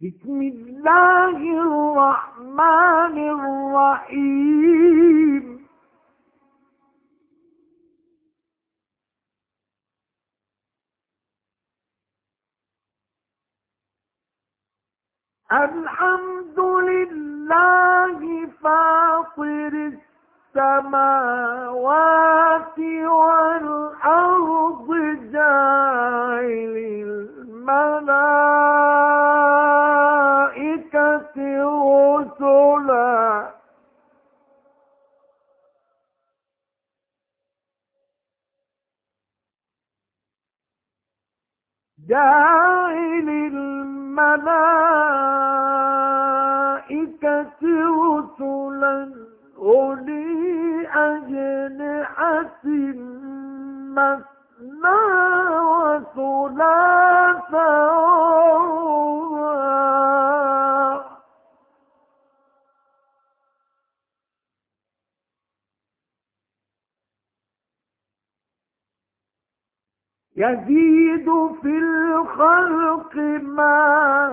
بسم الله الرحمن الرحيم. الحمد لله فاطر السماوات والأرض جاعل الملائكة رسلا أولي أجنحة مثنى وثلاث ورباع يزيد في الخلق ما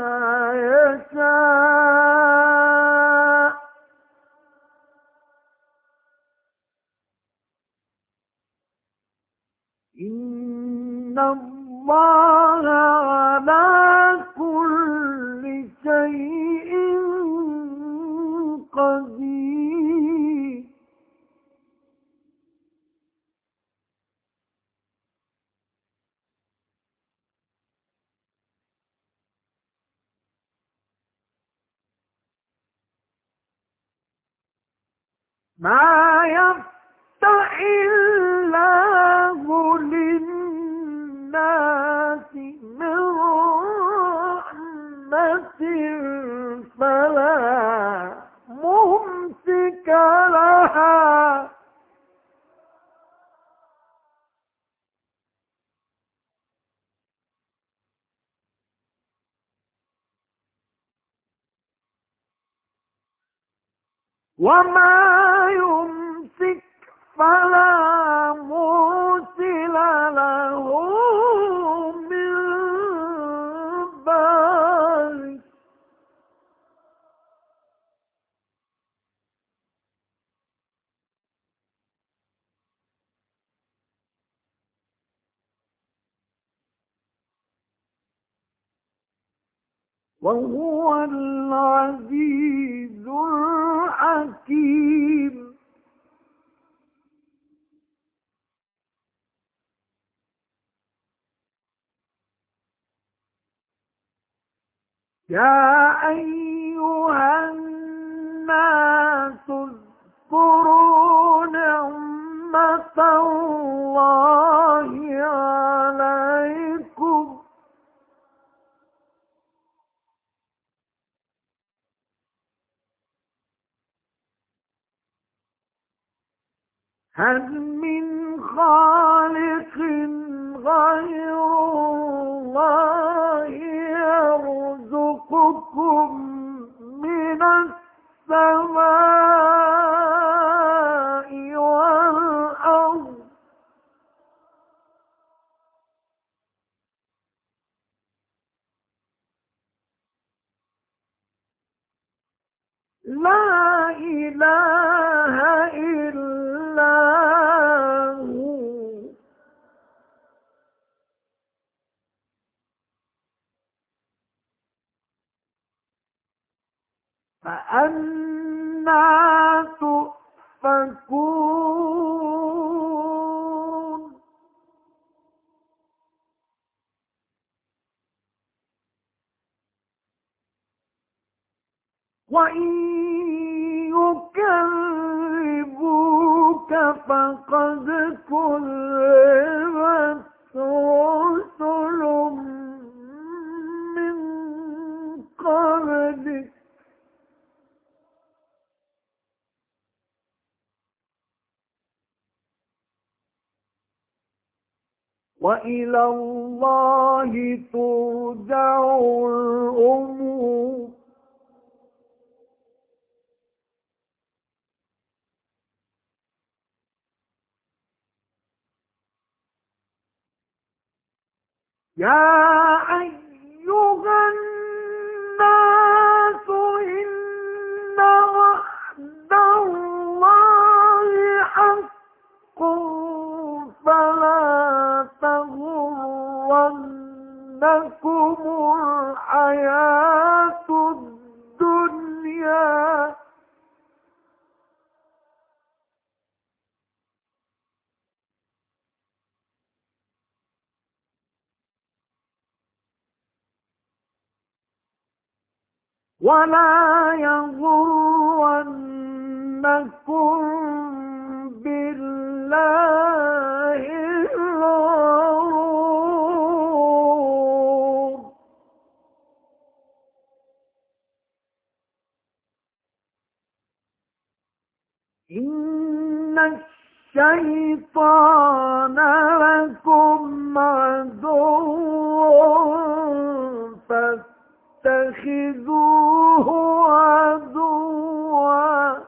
يشاء إن الله على كل شيء قدير. ما يفتح الله للناس من رحمة فلا ممسك لها وما يمسك فلا مرسل له من بعده. وهو العزيز الحكيم. يا أيها الناس اذكروا نعمة الله عليكم هل من خالق غير الله يرزقكم من السماء والأرض لا إله إلا هو فأنى تؤفكون. وإن يكذبوك فقد كذبت رسل من قبلك وإلى الله ترجع الأمور. يا أيها الناس الحياة الدنيا ولا يغرنكم بالله الغرور إن الشيطان لكم عدو فاتخذوه عدوا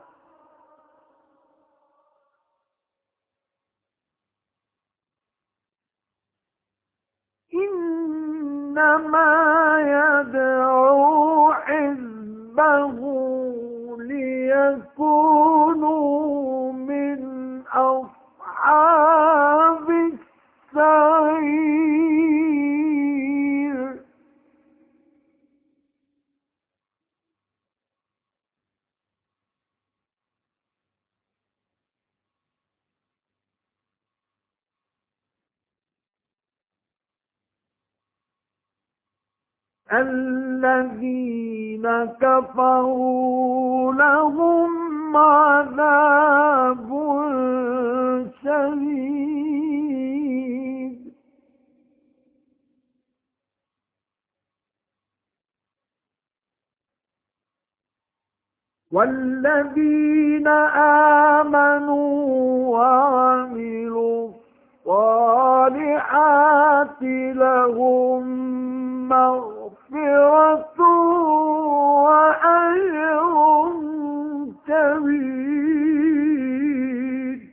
إنما يدعو حزبه ليكونوا من أصحاب السعير الذين كفروا لهم عذاب شديد والذين آمنوا وعملوا الصالحات لهم مغفرة وأجر كبير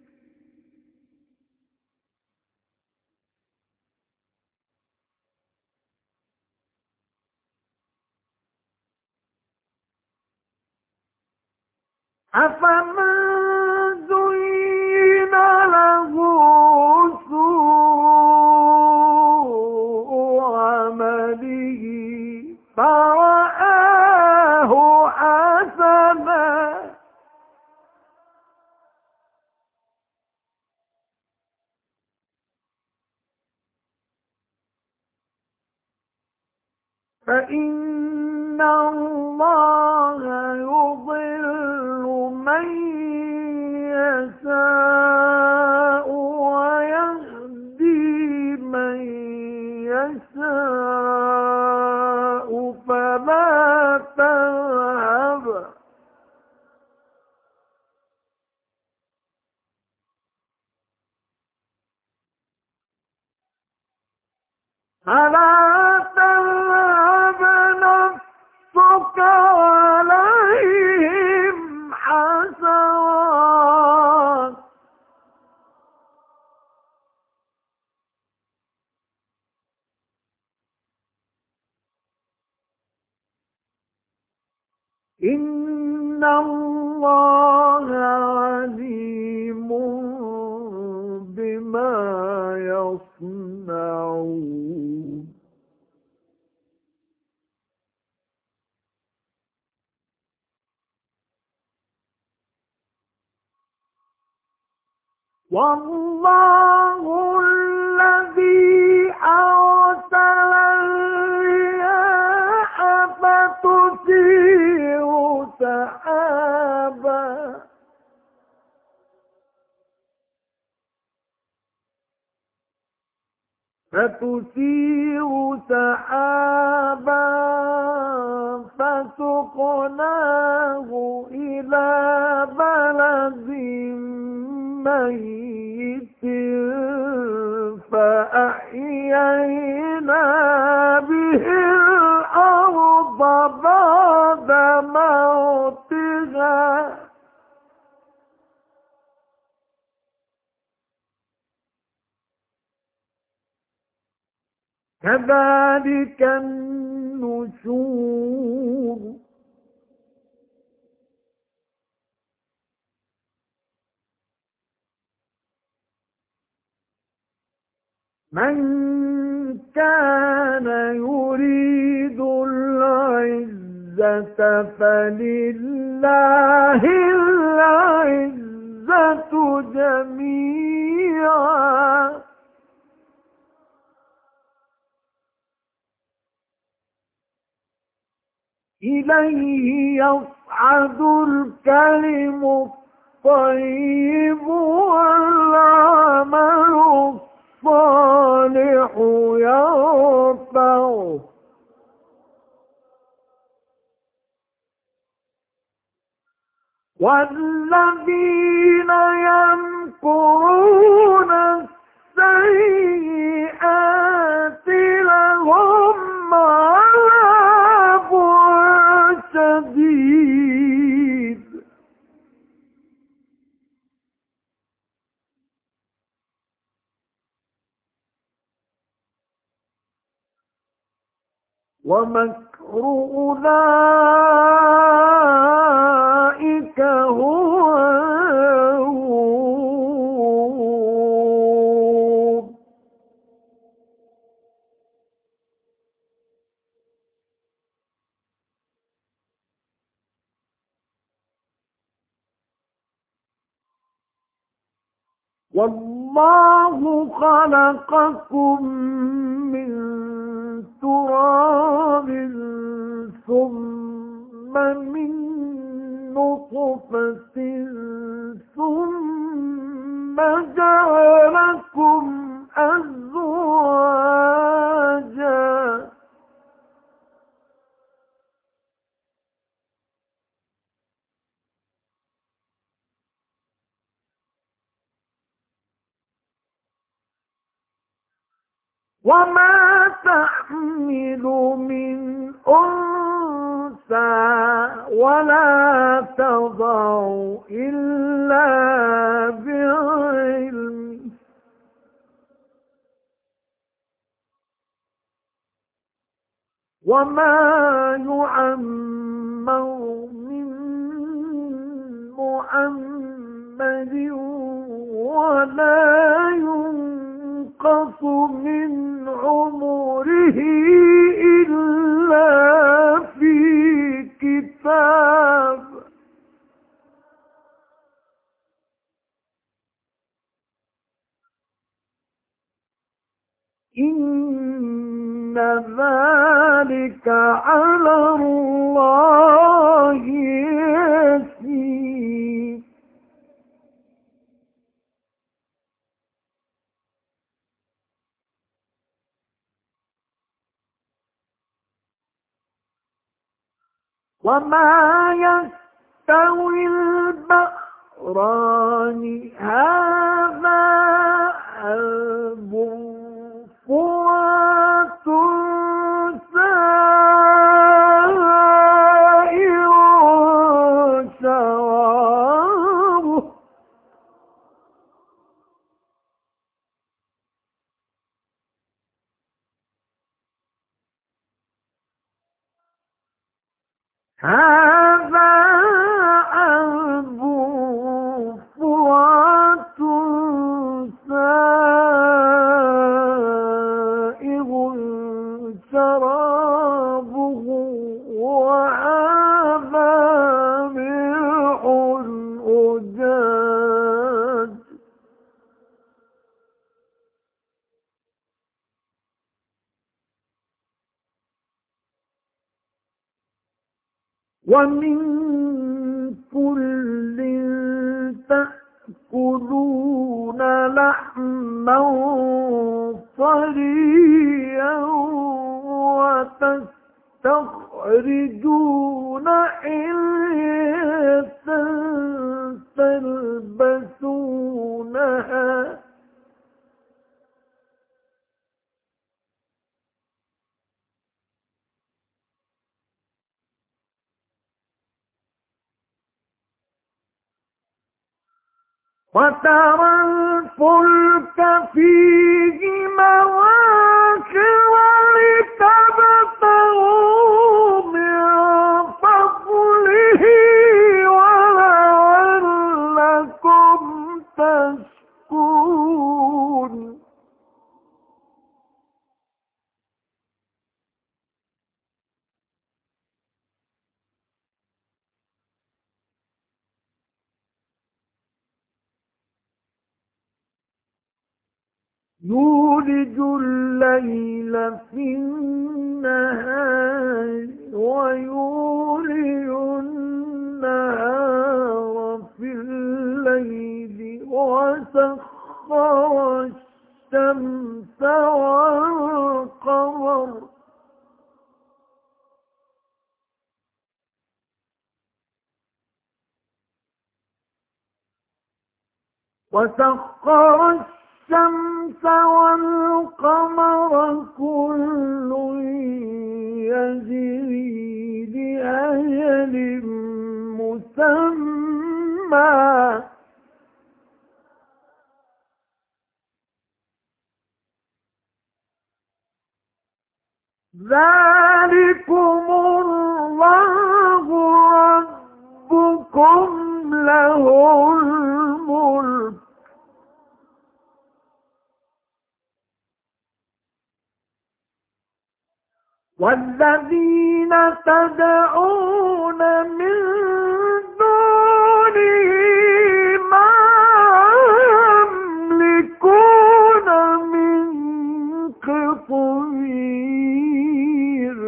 أفمن زين له سوء عمله فرآه حسنا فإن الله يضل من يشاء ويهدي من يشاء فلا تذهب نفسك عليهم حسرات إن الله عليم بما يصنعون والله الذي أرسل الرياح فتثير سحابا فسقناه إلى بلد ميت فأحيينا به الأرض بعد موتها كذلك النشور من كان فلله العزة جميعا إليه يصعد الكلم الطيب والعمل الصالح يرفعه والذين يمكرون السيئات لهم عذاب شديد ومكر أولئك هو يعور والله خلقكم من تراب ثم من نطفة ثم جعلكم أزواجا وما تحمل من أنثى ولا تضع إلا بعلم وما يعمر من محمد ولا ينقص من عمره إلا في كتاب إن ذلك على الله يسير وما يستوي البحران هذا عذب فرات سائر شرابه هذا عذب فرات سائغ شرابه وهذا ملح أجاج ومن كل تأكلون لحما طريا وتستخرجون حلية تلبسونها وترى الفلك فيه مواخر لتبتغوا من فضله ولعلكم تشكرون يولج الليل في النهار ويولج النهار في الليل وسخر الشمس والقمر كل يجري لأجل مسمى ذلكم الله ربكم له الملك والذين تدعون من دونه ما يملكون من قطمير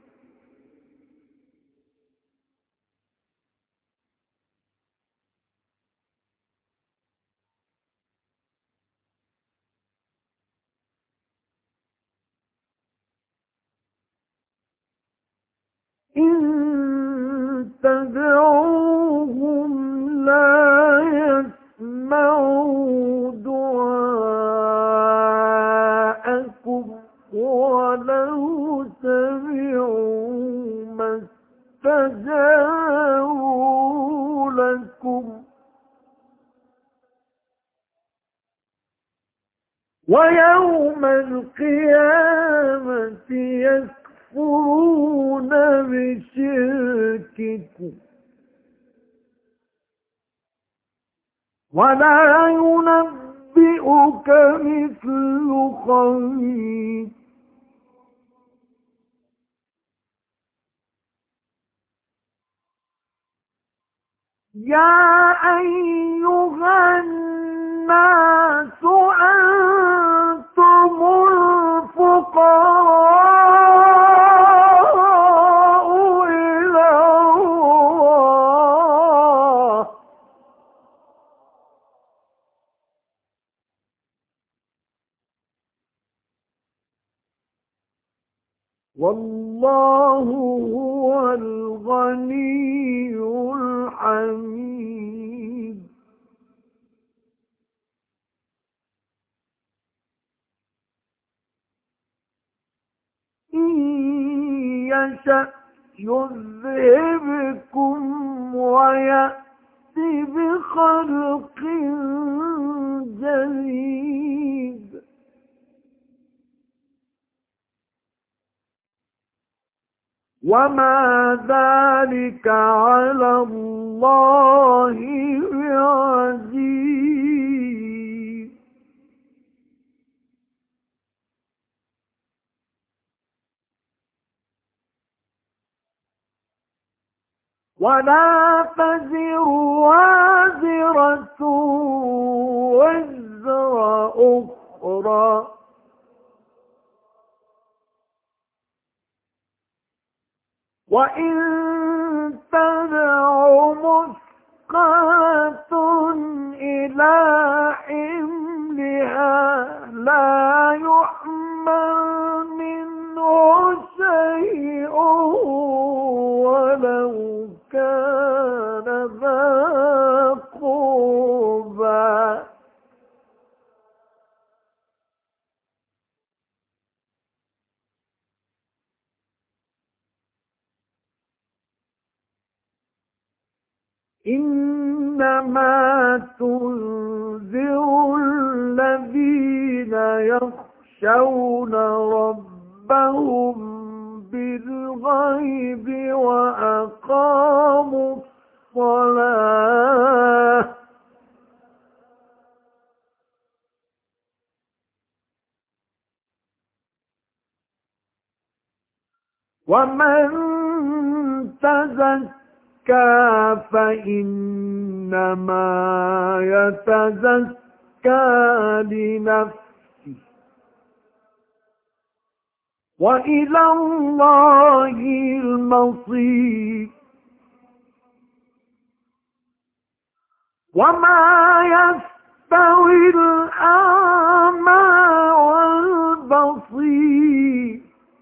إن تدعوهم لا يسمعوا دعاءكم ولو سمعوا ما استجابوا لكم ويوم القيامة يكفرون بشرككم ولا ينبئك مثل خبير يا أيها الناس أنتم الفقراء إلى الله والله هو الغني الحميد إن يشأ يذهبكم ويأتي بخلق جديد وما ذلك على الله بعزيز ولا تزر وازرة وزر أخرى وإن تدع مثقلة إلى حملها لا يحمل منه شيء ولو كان ذا قربى إنما تنذر الذين يخشون ربهم بالغيب وأقاموا الصلاة ومن تزكى فإنما يتزكى لنفسه وإلى الله المصير. وما يستوي الأعمى والبصير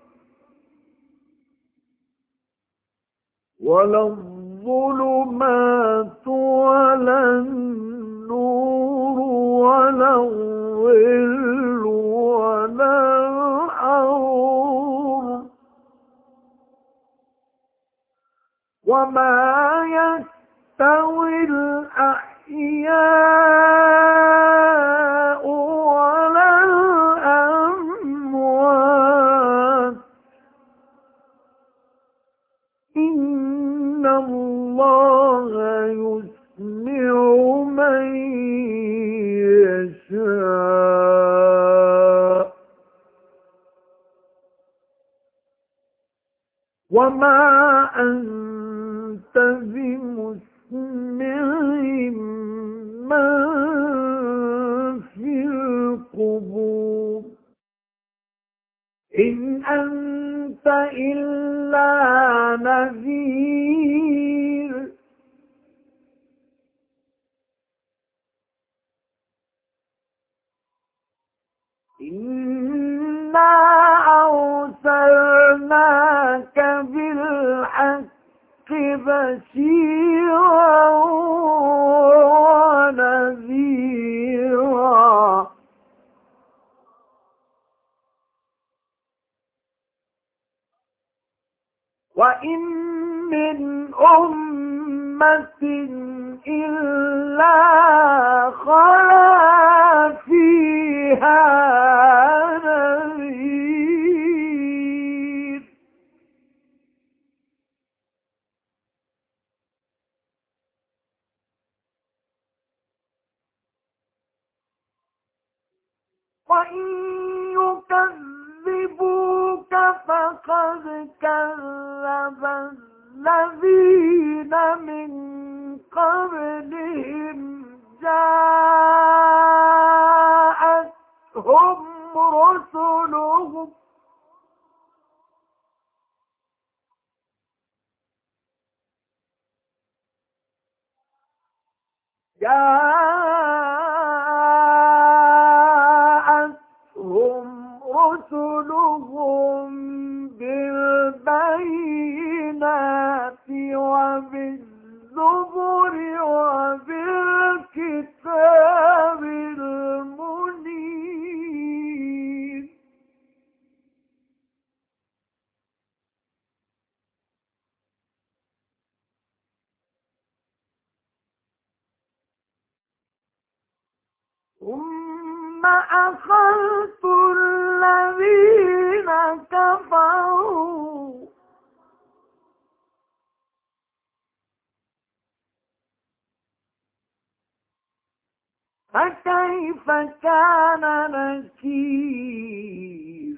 ولا الظلمات ولا النور ولا الظل ولا الحرور. وما يستوي الأحياء ولا الأموات إن الله يسمع من يشاء. وما أنت بمسمع من في القبور إن أنت إلا نذير. إنا أرسلناك بالحق بشيرا ونذيرا وإن من أمة إلا خلا فيها نذير. وإن يكذبوك فقد كذب الذين من قبلهم جاءتهم رسلهم بالبينات وبالزبر وبالكتاب المنير. ثم أخذت الذين كفروا فكيف كان نكير.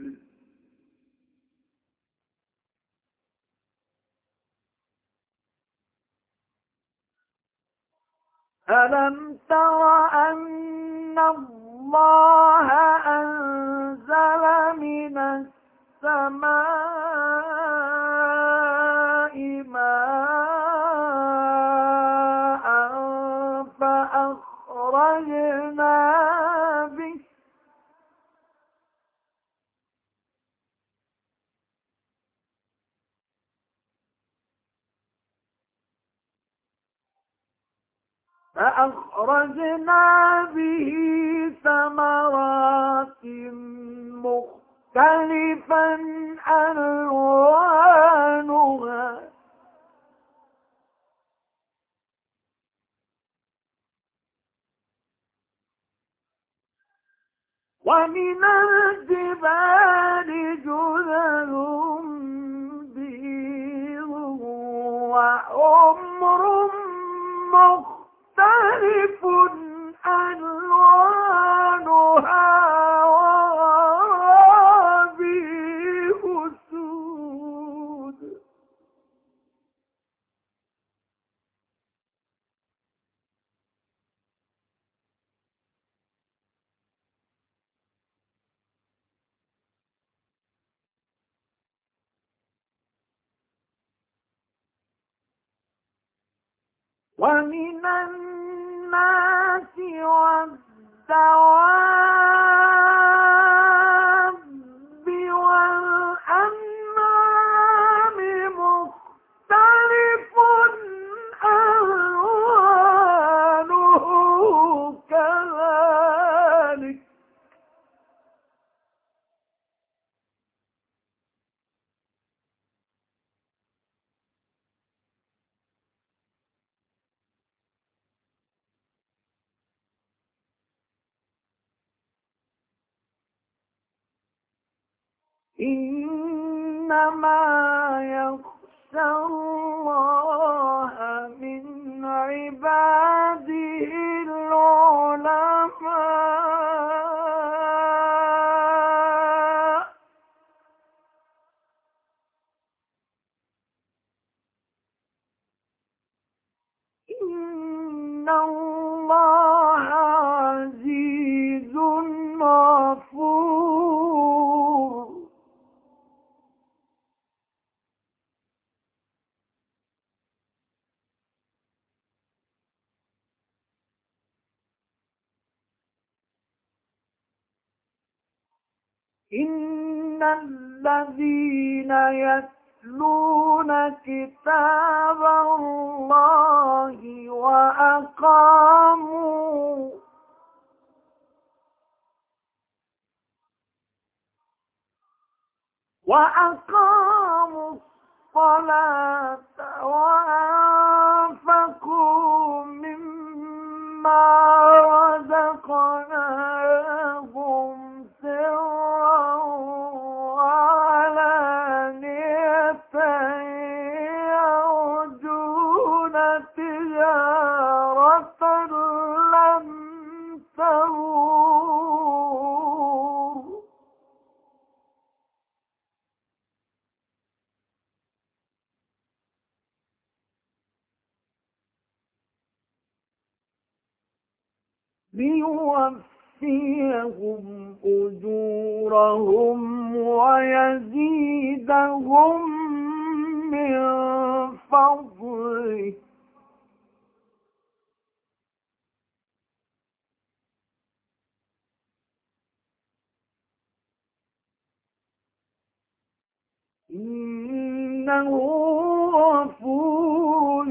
ألم تر أن الله أنزل من السماء ماء فأخرجنا به ثمرات مختلفا ألوانها ومن الجبال جدد بيض وحمر مختلف ألوانها وغرابيب سود. ومن الناس والدواب والأنعام مختلف ألوانه كذلك إنما يخشى الله من عباده العلماء إن الله عزيز غفور إن الذين يتلون كتاب الله وأقاموا الصلاة وأنفقوا مما رزقناهم سرا وعلانية يرجون تجارة لن تبور ليوفيهم أجورهم ويزيدهم من فضله إنه غفور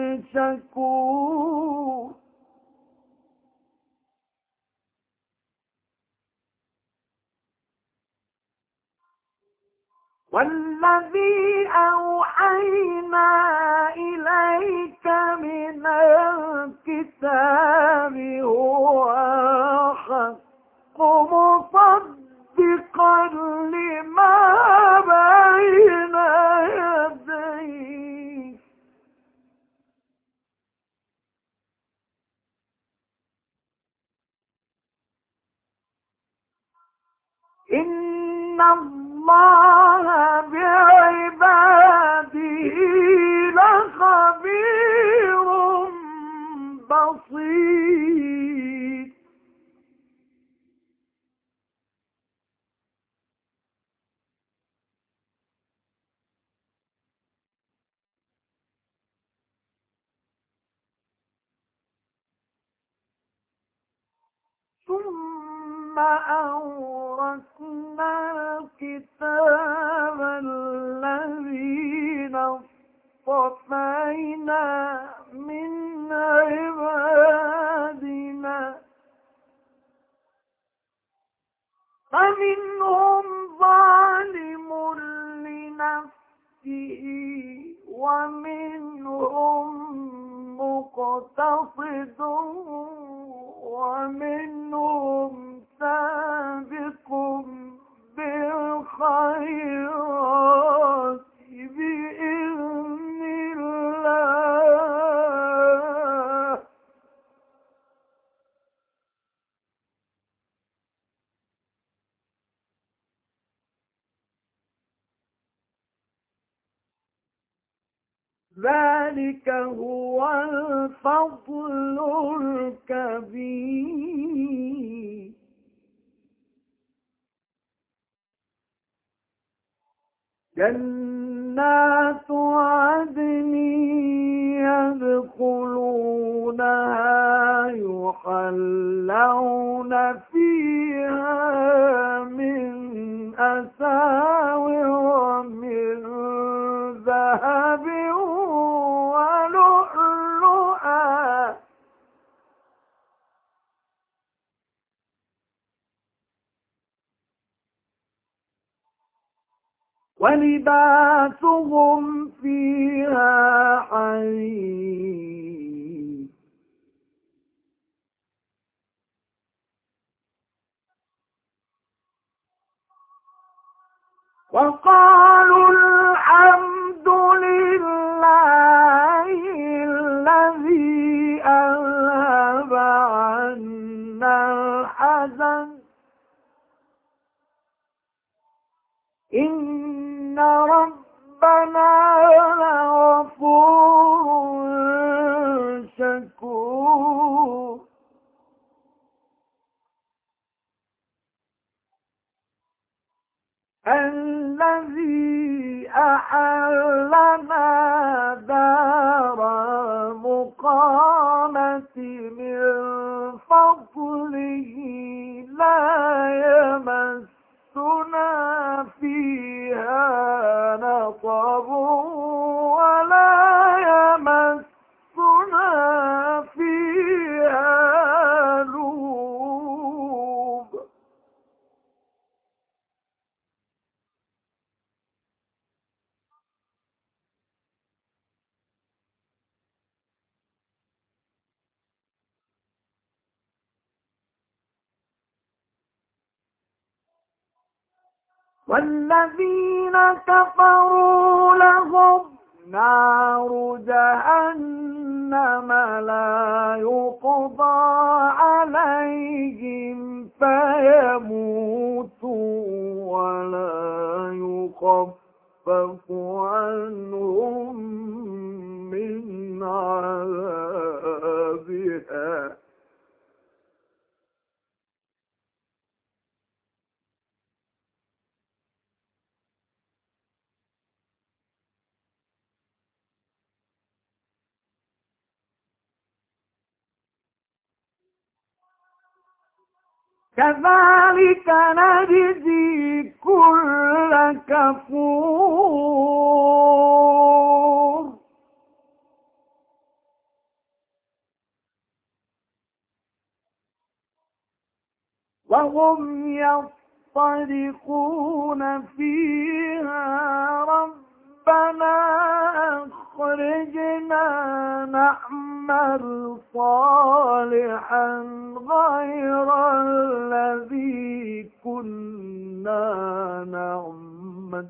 شكور والذي أوحينا إليك من الكتاب هو الحق مصدقا لما بين يديه إن الله بعباده لخبير بصير ثم أورثنا الكتاب الذين اصطفينا من عبادنا فمنهم ظالم لنفسه ومنهم مقتصد ومنهم سابق بالخيرات بإذن الله ذلك هو الفضل الكبير جنات عدن يدخلونها يحلون فيها من أساور من ذهب ولؤلؤا ولباسهم فيها حرير وقالوا الحمد لله الذي أذهب عنا الحزن إن ربنا لغفور شكور الذي أحلنا دار المقامة من فضله لا يمسنا فيها نصب ولا يمسنا فيها لوب والذين كفروا لهم نار جهنم لا يقضى عليهم فيموتوا ولا يخفف عنهم من عذابها كذلك نجزي كل كفور وهم يصطرخون فيها ربنا أخرجنا نعمل صالحا غير الذي كنا نعمل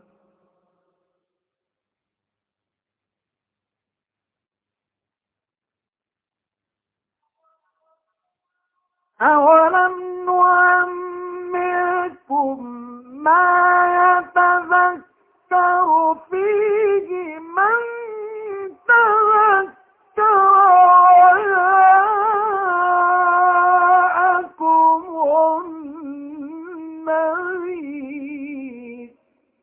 أولم نعمركم ما يتذكر فيه من تذكر وجاءكم النذير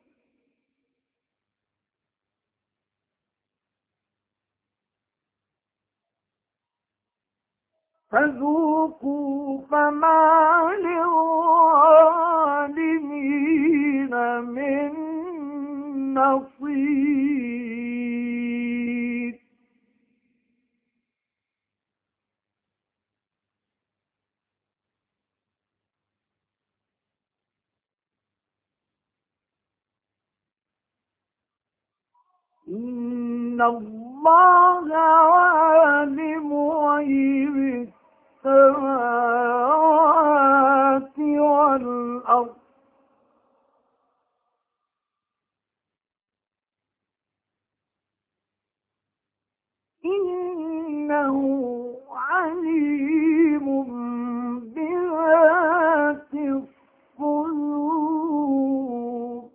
فذوقوا فما للظالمين من نصير إن الله عالم غيب السماوات والأرض إنه عليم بذات الصدور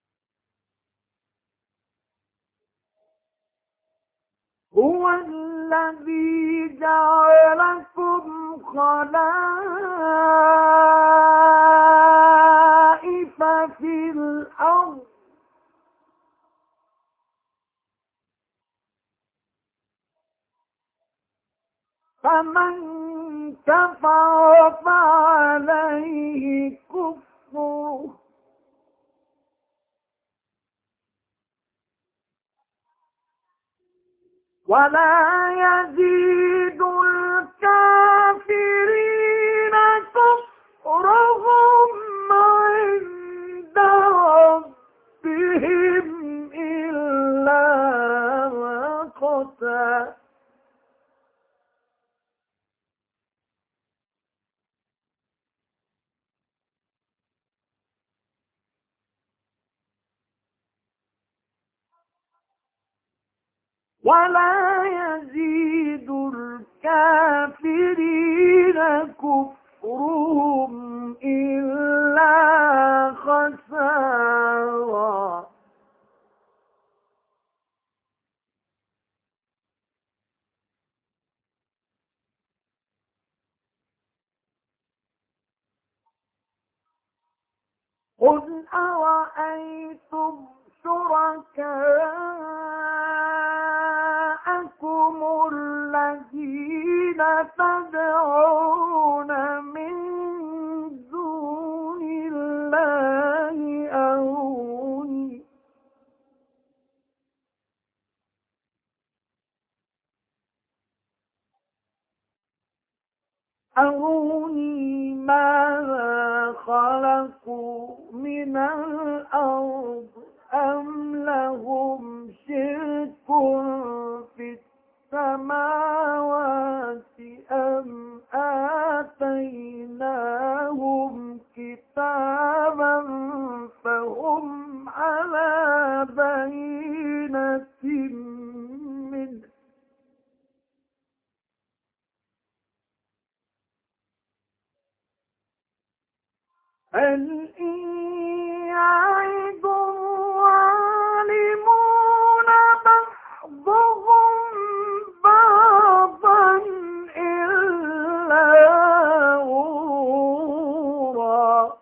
هو الذي جعلكم خلائف في الأرض فمن كفر فعليه كفره ولا يزيد الكافرين كفرهم عند ربهم إلا مقتا ولا يزيد الكافرين كفرهم إلا خسارا قل أرأيتم شركاءكم الذين تدعون من دون الله أروني ماذا خلقوا من الأرض أم لهم شرك في السماوات أم آتيناهم كتابا فهم على بينة منه بل إن يعد الظالمون بعضهم بعضا إلا غرورا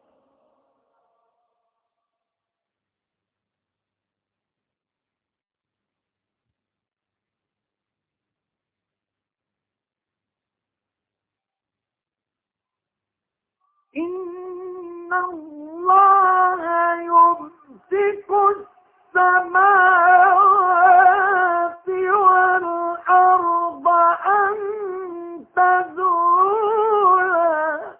إن الله يمسك السماوات والأرض أن تزولا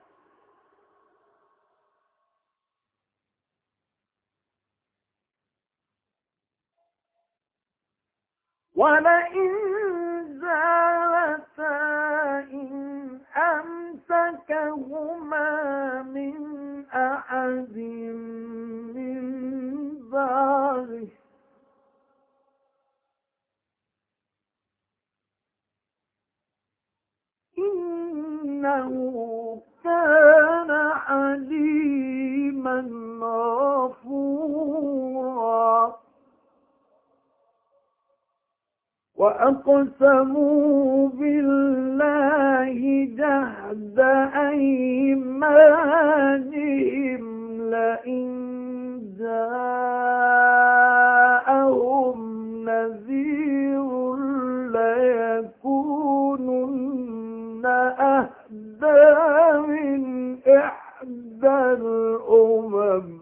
ولئن زالتا إن أمسكهما من أحد من بعده إنه كان حليما غفورا وأقسموا بالله جهد أيمانهم لئن جاءهم نذير ليكونن أهدى من إحدى الأمم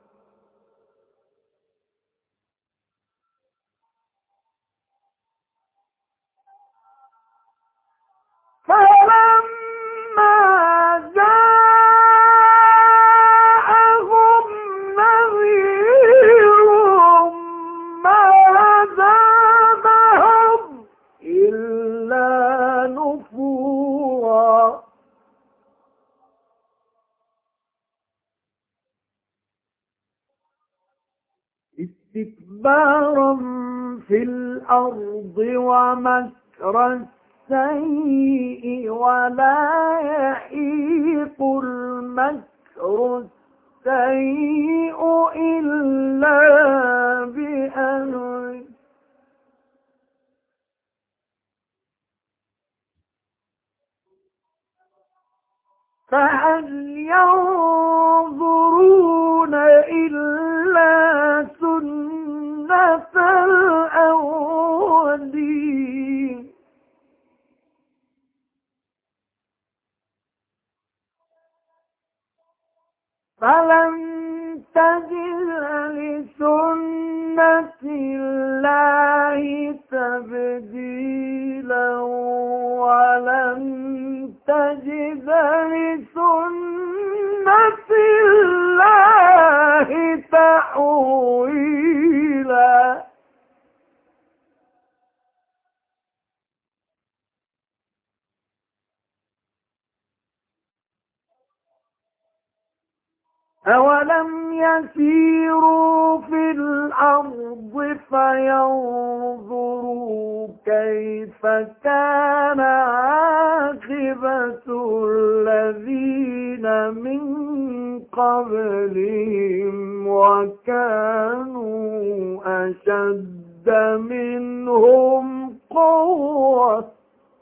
فلما جاءهم نذير ما زادهم إلا نفورا استكبارا في الأرض ومكر السيء ولا يحيق المكر السيء إلا بأهله فهل ينظرون إلا سنة الأولين فلن تجد لسنة الله تبديلا ولن تجد لسنة الله تحويلا أولم يسيروا في الأرض فينظروا كيف كان عاقبة الذين من قبلهم وكانوا أشد منهم قوة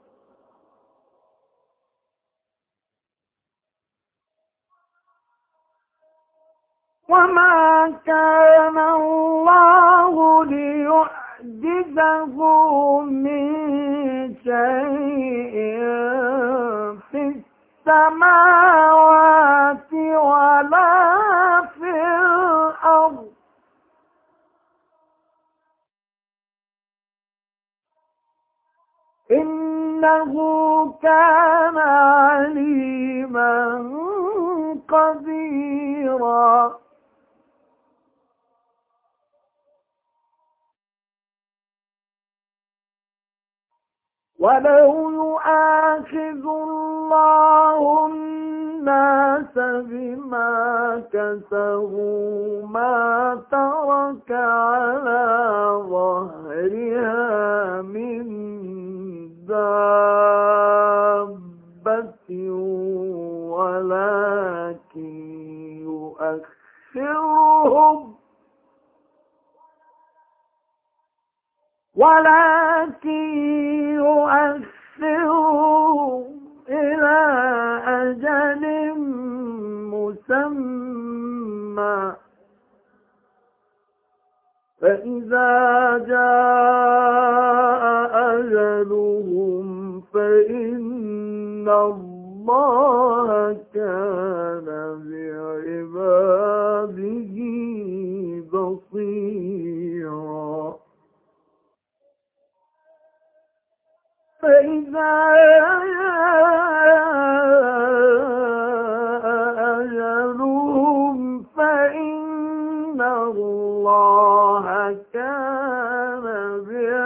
وما كان الله ليعجزه من شيء في السماوات ولا في الأرض إنه كان عليما قديرا ولو يؤاخذ الله الناس بما كسبوا ما ترك على ظهرها من دابة ولكن يؤخرهم إلى أجل مسمى فإذا جاء أجلهم فإن الله كان بعباده بصيرا فإذا أجلهم فإن الله كان بعباده